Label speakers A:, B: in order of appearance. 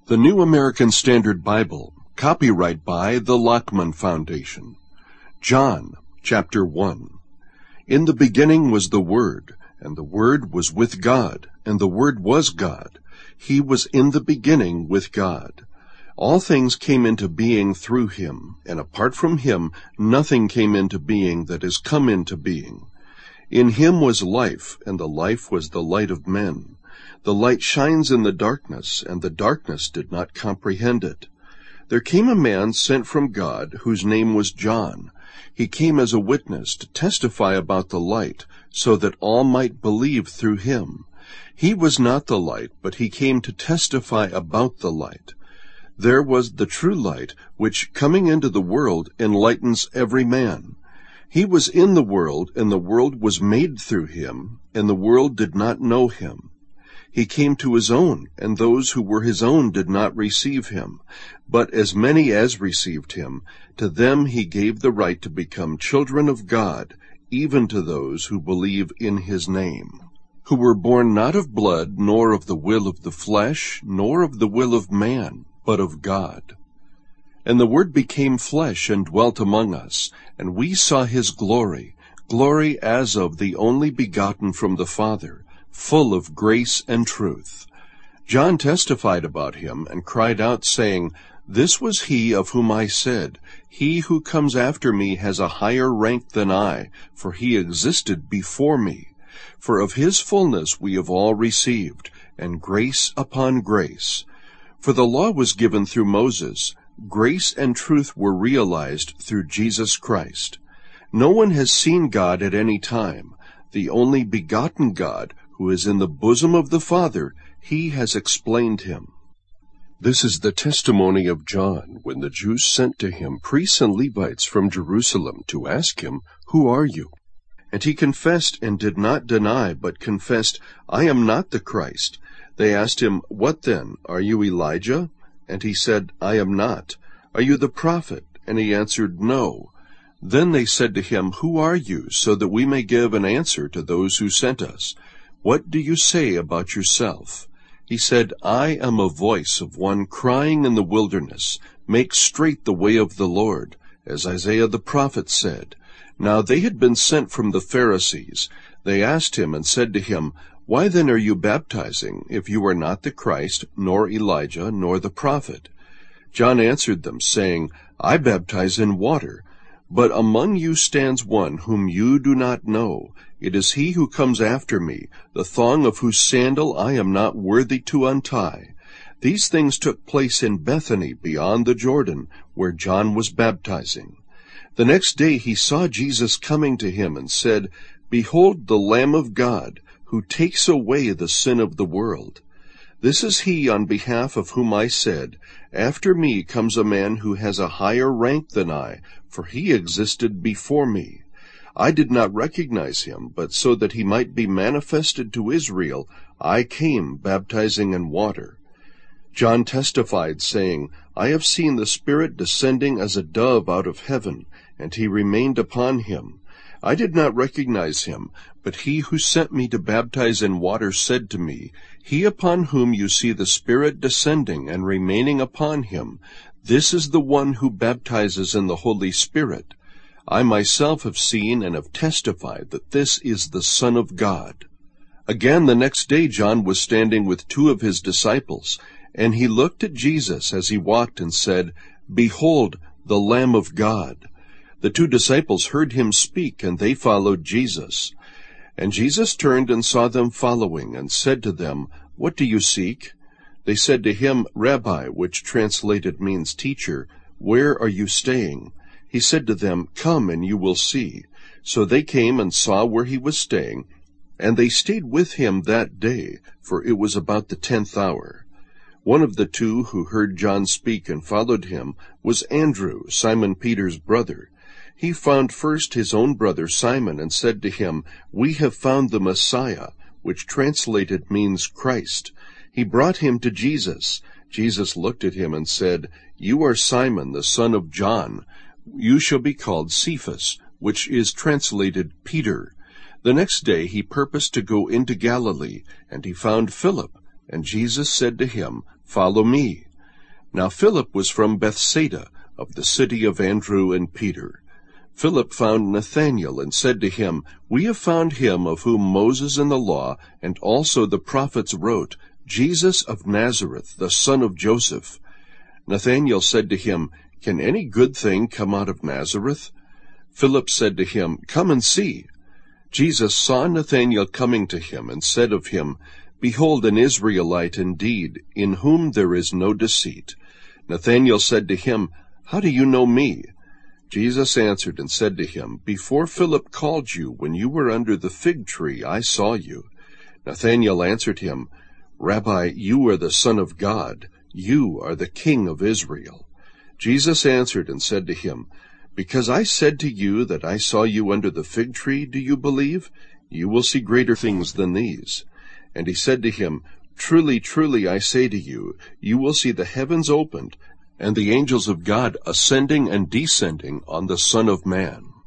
A: The New American Standard Bible, copyright by the Lockman Foundation. John, chapter 1. In the beginning was the Word, and the Word was with God, and the Word was God. He was in the beginning with God. All things came into being through him, and apart from him nothing came into being that has come into being. In him was life, and the life was the light of men. The light shines in the darkness, and the darkness did not comprehend it. There came a man sent from God, whose name was John. He came as a witness to testify about the light, so that all might believe through him. He was not the light, but he came to testify about the light. There was the true light, which, coming into the world, enlightens every man. He was in the world, and the world was made through him, and the world did not know him. He came to his own, and those who were his own did not receive him. But as many as received him, to them he gave the right to become children of God, even to those who believe in his name, who were born not of blood, nor of the will of the flesh, nor of the will of man, but of God. And the Word became flesh and dwelt among us, and we saw his glory, glory as of the only begotten from the Father, full of grace and truth. John testified about him, and cried out, saying, This was he of whom I said, He who comes after me has a higher rank than I, for he existed before me. For of his fullness we have all received, and grace upon grace. For the law was given through Moses, grace and truth were realized through Jesus Christ. No one has seen God at any time. The only begotten God, who is in the bosom of the Father, he has explained him. This is the testimony of John, when the Jews sent to him priests and Levites from Jerusalem to ask him, Who are you? And he confessed and did not deny, but confessed, I am not the Christ. They asked him, What then? Are you Elijah? And he said, I am not. Are you the prophet? And he answered, No. Then they said to him, Who are you, so that we may give an answer to those who sent us? What do you say about yourself? He said, I am a voice of one crying in the wilderness, Make straight the way of the Lord, as Isaiah the prophet said. Now they had been sent from the Pharisees. They asked him and said to him, Why then are you baptizing, if you are not the Christ, nor Elijah, nor the prophet? John answered them, saying, I baptize in water, but among you stands one whom you do not know. It is he who comes after me, the thong of whose sandal I am not worthy to untie. These things took place in Bethany beyond the Jordan, where John was baptizing. The next day he saw Jesus coming to him and said, Behold the Lamb of God, who takes away the sin of the world. This is he on behalf of whom I said, After me comes a man who has a higher rank than I, for he existed before me. I did not recognize him, but so that he might be manifested to Israel, I came baptizing in water. John testified, saying, I have seen the Spirit descending as a dove out of heaven, and he remained upon him. I did not recognize him, but he who sent me to baptize in water said to me, He upon whom you see the Spirit descending and remaining upon him, this is the one who baptizes in the Holy Spirit. I myself have seen and have testified that this is the Son of God. Again the next day John was standing with two of his disciples, and he looked at Jesus as he walked and said, Behold, the Lamb of God. The two disciples heard him speak, and they followed Jesus. And Jesus turned and saw them following, and said to them, What do you seek? They said to him, Rabbi, which translated means teacher, where are you staying? He said to them, Come, and you will see. So they came and saw where he was staying, and they stayed with him that day, for it was about the 10th hour. One of the two who heard John speak and followed him was Andrew, Simon Peter's brother. He found first his own brother Simon and said to him, We have found the Messiah, which translated means Christ. He brought him to Jesus. Jesus looked at him and said, You are Simon, the son of John. You shall be called Cephas, which is translated Peter. The next day he purposed to go into Galilee, and he found Philip, and Jesus said to him, Follow me. Now Philip was from Bethsaida, of the city of Andrew and Peter. Philip found Nathanael, and said to him, We have found him of whom Moses in the law and also the prophets wrote, Jesus of Nazareth, the son of Joseph. Nathanael said to him, Can any good thing come out of Nazareth? Philip said to him, Come and see. Jesus saw Nathanael coming to him, and said of him, Behold, an Israelite indeed, in whom there is no deceit. Nathanael said to him, How do you know me? Jesus answered and said to him, Before Philip called you, when you were under the fig tree, I saw you. Nathanael answered him, Rabbi, you are the Son of God. You are the King of Israel. Jesus answered and said to him, Because I said to you that I saw you under the fig tree, do you believe? You will see greater things than these. And he said to him, Truly, truly, I say to you, you will see the heavens opened, and the angels of God ascending and descending on the Son of Man.